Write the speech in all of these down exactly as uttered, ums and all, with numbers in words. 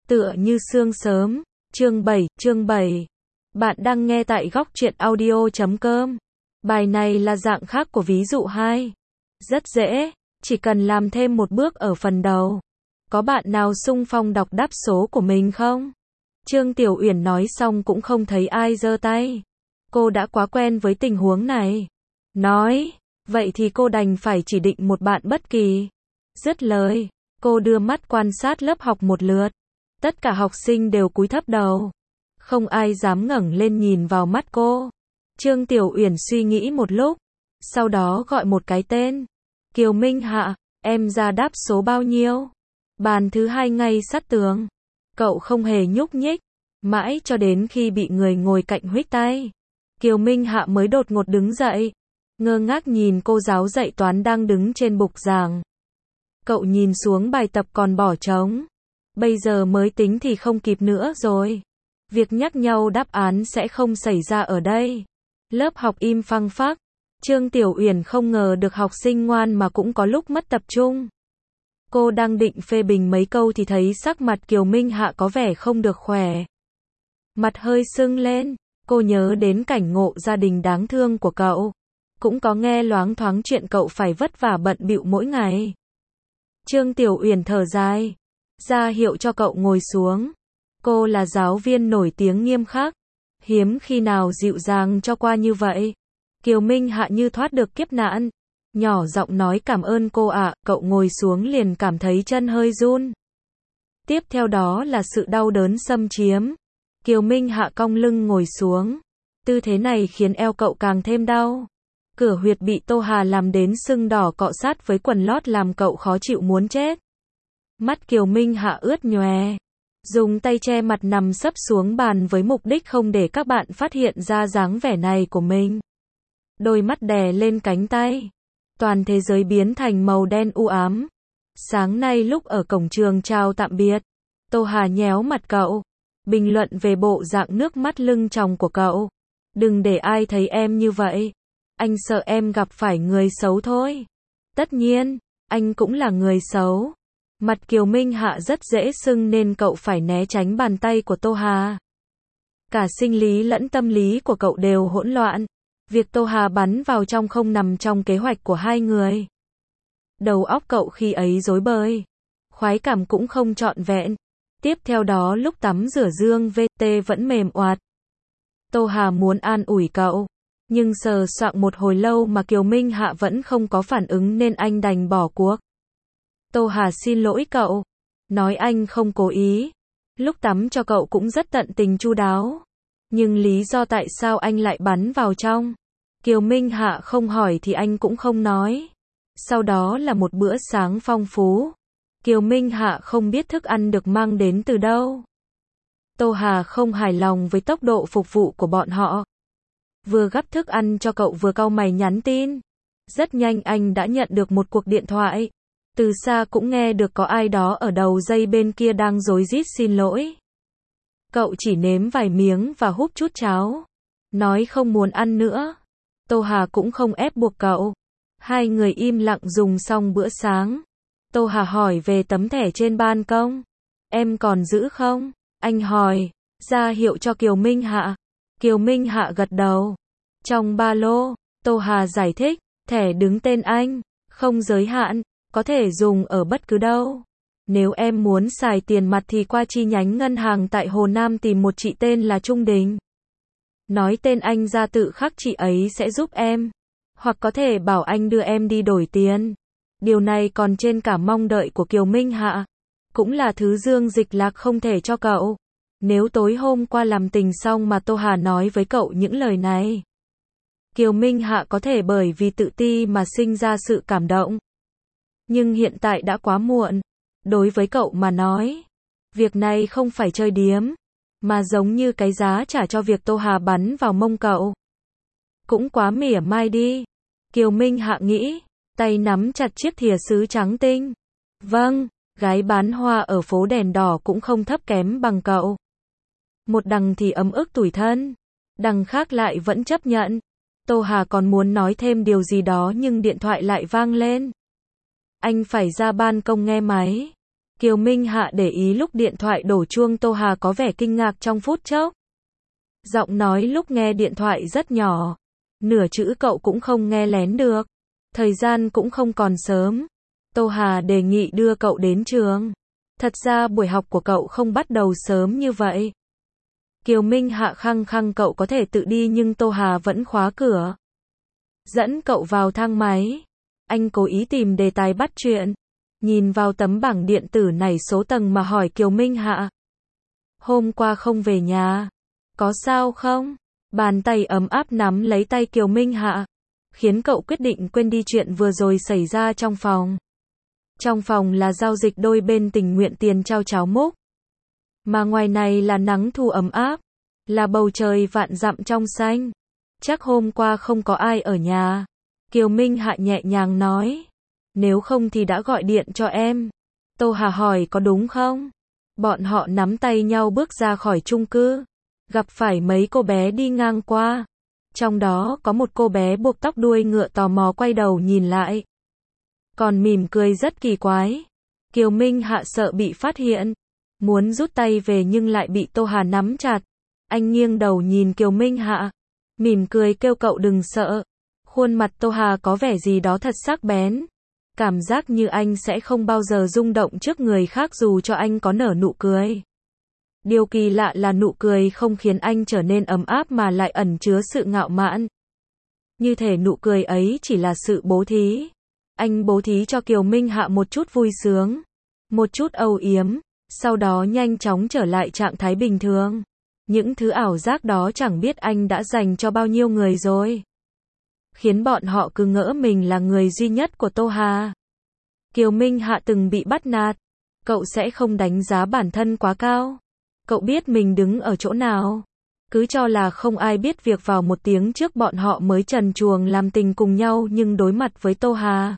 Tựa như sương sớm, chương bảy, chương bảy. Bạn đang nghe tại góc truyện audio chấm com. Bài này là dạng khác của ví dụ hai. Rất dễ, chỉ cần làm thêm một bước ở phần đầu. Có bạn nào xung phong đọc đáp số của mình không? Trương Tiểu Uyển nói xong cũng không thấy ai giơ tay. Cô đã quá quen với tình huống này. Nói, vậy thì cô đành phải chỉ định một bạn bất kỳ. Dứt lời, cô đưa mắt quan sát lớp học một lượt. Tất cả học sinh đều cúi thấp đầu. Không ai dám ngẩng lên nhìn vào mắt cô. Trương Tiểu Uyển suy nghĩ một lúc. Sau đó gọi một cái tên. Kiều Minh Hạ, em ra đáp số bao nhiêu? Bàn thứ hai ngay sát tường. Cậu không hề nhúc nhích. Mãi cho đến khi bị người ngồi cạnh huých tay. Kiều Minh Hạ mới đột ngột đứng dậy. Ngơ ngác nhìn cô giáo dạy toán đang đứng trên bục giảng. Cậu nhìn xuống bài tập còn bỏ trống. Bây giờ mới tính thì không kịp nữa rồi. Việc nhắc nhau đáp án sẽ không xảy ra ở đây. Lớp học im phăng phắc. Trương Tiểu Uyển không ngờ được học sinh ngoan mà cũng có lúc mất tập trung. Cô đang định phê bình mấy câu thì thấy sắc mặt Kiều Minh Hạ có vẻ không được khỏe. Mặt hơi sưng lên. Cô nhớ đến cảnh ngộ gia đình đáng thương của cậu. Cũng có nghe loáng thoáng chuyện cậu phải vất vả bận bịu mỗi ngày. Trương Tiểu Uyển thở dài. Ra hiệu cho cậu ngồi xuống. Cô là giáo viên nổi tiếng nghiêm khắc. Hiếm khi nào dịu dàng cho qua như vậy. Kiều Minh Hạ như thoát được kiếp nạn. Nhỏ giọng nói cảm ơn cô ạ. Cậu ngồi xuống liền cảm thấy chân hơi run. Tiếp theo đó là sự đau đớn xâm chiếm. Kiều Minh Hạ cong lưng ngồi xuống. Tư thế này khiến eo cậu càng thêm đau. Cửa huyệt bị Tô Hà làm đến sưng đỏ cọ sát với quần lót làm cậu khó chịu muốn chết. Mắt Kiều Minh Hạ ướt nhòe. Dùng tay che mặt nằm sấp xuống bàn với mục đích không để các bạn phát hiện ra dáng vẻ này của mình. Đôi mắt đè lên cánh tay. Toàn thế giới biến thành màu đen u ám. Sáng nay lúc ở cổng trường chào tạm biệt. Tô Hà nhéo mặt cậu. Bình luận về bộ dạng nước mắt lưng tròng của cậu. Đừng để ai thấy em như vậy. Anh sợ em gặp phải người xấu thôi. Tất nhiên, anh cũng là người xấu. Mặt Kiều Minh Hạ rất dễ sưng nên cậu phải né tránh bàn tay của Tô Hà. Cả sinh lý lẫn tâm lý của cậu đều hỗn loạn. Việc Tô Hà bắn vào trong không nằm trong kế hoạch của hai người. Đầu óc cậu khi ấy rối bời. Khoái cảm cũng không trọn vẹn. Tiếp theo đó lúc tắm rửa dương vê tê vẫn mềm oạt. Tô Hà muốn an ủi cậu. Nhưng sờ soạng một hồi lâu mà Kiều Minh Hạ vẫn không có phản ứng nên anh đành bỏ cuộc. Tô Hà xin lỗi cậu. Nói anh không cố ý. Lúc tắm cho cậu cũng rất tận tình chu đáo. Nhưng lý do tại sao anh lại bắn vào trong. Kiều Minh Hạ không hỏi thì anh cũng không nói. Sau đó là một bữa sáng phong phú. Kiều Minh Hạ không biết thức ăn được mang đến từ đâu. Tô Hà không hài lòng với tốc độ phục vụ của bọn họ. Vừa gắp thức ăn cho cậu vừa cau mày nhắn tin. Rất nhanh anh đã nhận được một cuộc điện thoại. Từ xa cũng nghe được có ai đó ở đầu dây bên kia đang rối rít xin lỗi. Cậu chỉ nếm vài miếng và húp chút cháo. Nói không muốn ăn nữa. Tô Hà cũng không ép buộc cậu. Hai người im lặng dùng xong bữa sáng. Tô Hà hỏi về tấm thẻ trên ban công. Em còn giữ không? Anh hỏi. Ra hiệu cho Kiều Minh Hạ. Kiều Minh Hạ gật đầu. Trong ba lô, Tô Hà giải thích. Thẻ đứng tên anh. Không giới hạn. Có thể dùng ở bất cứ đâu. Nếu em muốn xài tiền mặt thì qua chi nhánh ngân hàng tại Hồ Nam tìm một chị tên là Trung Đình. Nói tên anh ra tự khắc chị ấy sẽ giúp em. Hoặc có thể bảo anh đưa em đi đổi tiền. Điều này còn trên cả mong đợi của Kiều Minh Hạ. Cũng là thứ Dương Dịch Lạc không thể cho cậu. Nếu tối hôm qua làm tình xong mà Tô Hà nói với cậu những lời này. Kiều Minh Hạ có thể bởi vì tự ti mà sinh ra sự cảm động. Nhưng hiện tại đã quá muộn. Đối với cậu mà nói. Việc này không phải chơi điếm. Mà giống như cái giá trả cho việc Tô Hà bắn vào mông cậu. Cũng quá mỉa mai đi. Kiều Minh Hạ nghĩ. Tay nắm chặt chiếc thìa sứ trắng tinh. Vâng, gái bán hoa ở phố đèn đỏ cũng không thấp kém bằng cậu. Một đằng thì ấm ức tủi thân. Đằng khác lại vẫn chấp nhận. Tô Hà còn muốn nói thêm điều gì đó nhưng điện thoại lại vang lên. Anh phải ra ban công nghe máy. Kiều Minh Hạ để ý lúc điện thoại đổ chuông Tô Hà có vẻ kinh ngạc trong phút chốc. Giọng nói lúc nghe điện thoại rất nhỏ. Nửa chữ cậu cũng không nghe lén được. Thời gian cũng không còn sớm. Tô Hà đề nghị đưa cậu đến trường. Thật ra buổi học của cậu không bắt đầu sớm như vậy. Kiều Minh Hạ khăng khăng cậu có thể tự đi nhưng Tô Hà vẫn khóa cửa. Dẫn cậu vào thang máy. Anh cố ý tìm đề tài bắt chuyện. Nhìn vào tấm bảng điện tử này số tầng mà hỏi Kiều Minh Hạ. Hôm qua không về nhà. Có sao không? Bàn tay ấm áp nắm lấy tay Kiều Minh Hạ. Khiến cậu quyết định quên đi chuyện vừa rồi xảy ra trong phòng. Trong phòng là giao dịch đôi bên tình nguyện tiền trao cháo múc. Mà ngoài này là nắng thu ấm áp. Là bầu trời vạn dặm trong xanh. Chắc hôm qua không có ai ở nhà. Kiều Minh Hạ nhẹ nhàng nói. Nếu không thì đã gọi điện cho em. Tô Hà hỏi có đúng không? Bọn họ nắm tay nhau bước ra khỏi chung cư. Gặp phải mấy cô bé đi ngang qua. Trong đó có một cô bé buộc tóc đuôi ngựa tò mò quay đầu nhìn lại. Còn mỉm cười rất kỳ quái. Kiều Minh Hạ sợ bị phát hiện. Muốn rút tay về nhưng lại bị Tô Hà nắm chặt. Anh nghiêng đầu nhìn Kiều Minh Hạ. Mỉm cười kêu cậu đừng sợ. Khuôn mặt Tô Hà có vẻ gì đó thật sắc bén. Cảm giác như anh sẽ không bao giờ rung động trước người khác dù cho anh có nở nụ cười. Điều kỳ lạ là nụ cười không khiến anh trở nên ấm áp mà lại ẩn chứa sự ngạo mạn. Như thể nụ cười ấy chỉ là sự bố thí. Anh bố thí cho Kiều Minh Hạ một chút vui sướng, một chút âu yếm, sau đó nhanh chóng trở lại trạng thái bình thường. Những thứ ảo giác đó chẳng biết anh đã dành cho bao nhiêu người rồi. Khiến bọn họ cứ ngỡ mình là người duy nhất của Tô Hà. Kiều Minh Hạ từng bị bắt nạt. Cậu sẽ không đánh giá bản thân quá cao. Cậu biết mình đứng ở chỗ nào. Cứ cho là không ai biết việc vào một tiếng trước bọn họ mới trần truồng làm tình cùng nhau nhưng đối mặt với Tô Hà.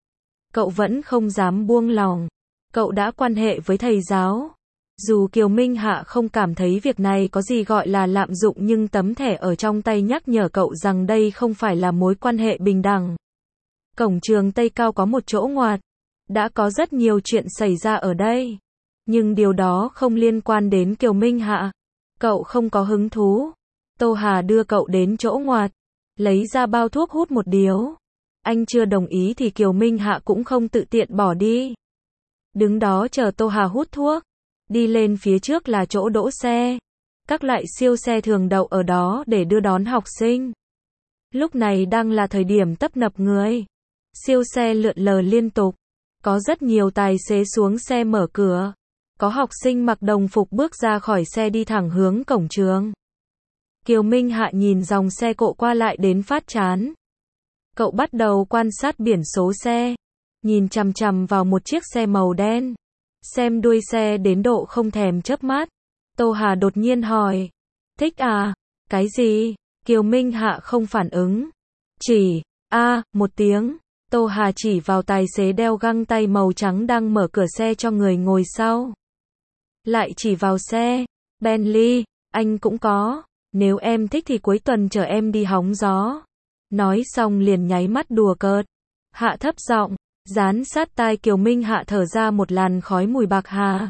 Cậu vẫn không dám buông lòng. Cậu đã quan hệ với thầy giáo. Dù Kiều Minh Hạ không cảm thấy việc này có gì gọi là lạm dụng nhưng tấm thẻ ở trong tay nhắc nhở cậu rằng đây không phải là mối quan hệ bình đẳng. Cổng trường Tây Cao có một chỗ ngoặt. Đã có rất nhiều chuyện xảy ra ở đây. Nhưng điều đó không liên quan đến Kiều Minh Hạ. Cậu không có hứng thú. Tô Hà đưa cậu đến chỗ ngoặt. Lấy ra bao thuốc hút một điếu. Anh chưa đồng ý thì Kiều Minh Hạ cũng không tự tiện bỏ đi. Đứng đó chờ Tô Hà hút thuốc. Đi lên phía trước là chỗ đỗ xe. Các loại siêu xe thường đậu ở đó để đưa đón học sinh. Lúc này đang là thời điểm tấp nập người. Siêu xe lượn lờ liên tục. Có rất nhiều tài xế xuống xe mở cửa. Có học sinh mặc đồng phục bước ra khỏi xe đi thẳng hướng cổng trường. Kiều Minh Hạ nhìn dòng xe cộ qua lại đến phát chán. Cậu bắt đầu quan sát biển số xe. Nhìn chằm chằm vào một chiếc xe màu đen. Xem đuôi xe đến độ không thèm chớp mắt. Tô Hà đột nhiên hỏi. Thích à? Cái gì? Kiều Minh Hạ không phản ứng. Chỉ, a à, một tiếng. Tô Hà chỉ vào tài xế đeo găng tay màu trắng đang mở cửa xe cho người ngồi sau. Lại chỉ vào xe. Bentley, anh cũng có. Nếu em thích thì cuối tuần chở em đi hóng gió. Nói xong liền nháy mắt đùa cợt. Hạ thấp giọng. Dán sát tai Kiều Minh Hạ thở ra một làn khói mùi bạc hà.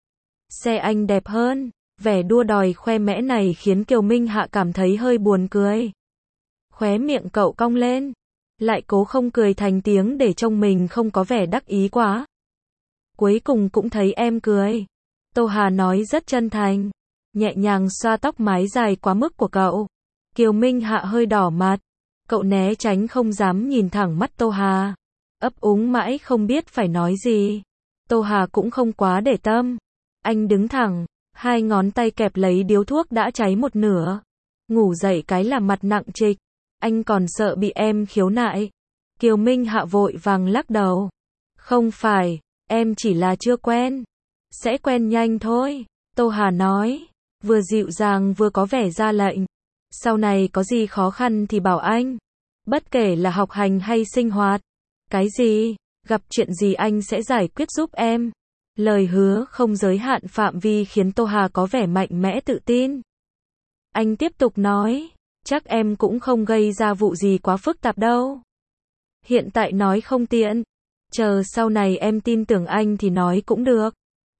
Xe anh đẹp hơn. Vẻ đua đòi khoe mẽ này khiến Kiều Minh Hạ cảm thấy hơi buồn cười. Khóe miệng cậu cong lên. Lại cố không cười thành tiếng để trông mình không có vẻ đắc ý quá. Cuối cùng cũng thấy em cười. Tô Hà nói rất chân thành. Nhẹ nhàng xoa tóc mái dài quá mức của cậu. Kiều Minh Hạ hơi đỏ mặt. Cậu né tránh không dám nhìn thẳng mắt Tô Hà. Ấp úng mãi không biết phải nói gì. Tô Hà cũng không quá để tâm. Anh đứng thẳng. Hai ngón tay kẹp lấy điếu thuốc đã cháy một nửa. Ngủ dậy cái là mặt nặng trịch. Anh còn sợ bị em khiếu nại. Kiều Minh Hạ vội vàng lắc đầu. Không phải, em chỉ là chưa quen. Sẽ quen nhanh thôi. Tô Hà nói. Vừa dịu dàng vừa có vẻ ra lệnh. Sau này có gì khó khăn thì bảo anh. Bất kể là học hành hay sinh hoạt. Cái gì, gặp chuyện gì anh sẽ giải quyết giúp em. Lời hứa không giới hạn phạm vi khiến Tô Hà có vẻ mạnh mẽ tự tin. Anh tiếp tục nói. Chắc em cũng không gây ra vụ gì quá phức tạp đâu. Hiện tại nói không tiện. Chờ sau này em tin tưởng anh thì nói cũng được.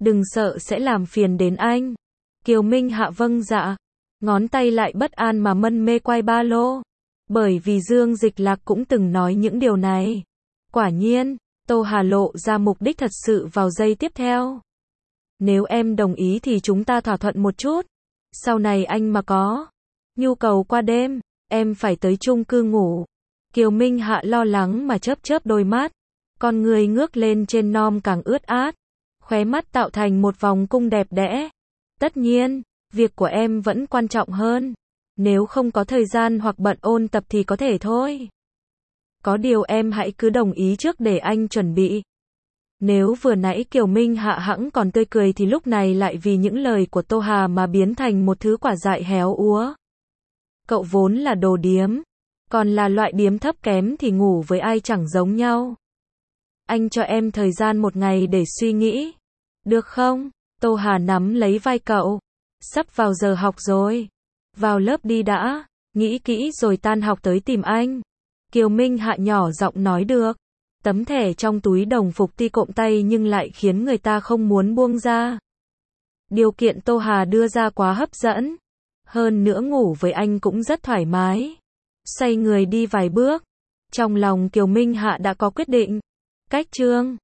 Đừng sợ sẽ làm phiền đến anh. Kiều Minh Hạ vâng dạ. Ngón tay lại bất an mà mân mê quay ba lô. Bởi vì Dương Dịch Lạc cũng từng nói những điều này. Quả nhiên, Tô Hà lộ ra mục đích thật sự vào giây tiếp theo. Nếu em đồng ý thì chúng ta thỏa thuận một chút. Sau này anh mà có nhu cầu qua đêm, em phải tới chung cư ngủ. Kiều Minh Hạ lo lắng mà chớp chớp đôi mắt. Con người ngước lên trên non càng ướt át. Khóe mắt tạo thành một vòng cung đẹp đẽ. Tất nhiên, việc của em vẫn quan trọng hơn. Nếu không có thời gian hoặc bận ôn tập thì có thể thôi. Có điều em hãy cứ đồng ý trước để anh chuẩn bị. Nếu vừa nãy Kiều Minh Hạ hẵng còn tươi cười thì lúc này lại vì những lời của Tô Hà mà biến thành một thứ quả dại héo úa. Cậu vốn là đồ điếm. Còn là loại điếm thấp kém thì ngủ với ai chẳng giống nhau. Anh cho em thời gian một ngày để suy nghĩ. Được không? Tô Hà nắm lấy vai cậu. Sắp vào giờ học rồi. Vào lớp đi đã. Nghĩ kỹ rồi tan học tới tìm anh. Kiều Minh Hạ nhỏ giọng nói được. Tấm thẻ trong túi đồng phục tuy cộm tay nhưng lại khiến người ta không muốn buông ra. Điều kiện Tô Hà đưa ra quá hấp dẫn. Hơn nữa ngủ với anh cũng rất thoải mái. Xoay người đi vài bước. Trong lòng Kiều Minh Hạ đã có quyết định. Cách chương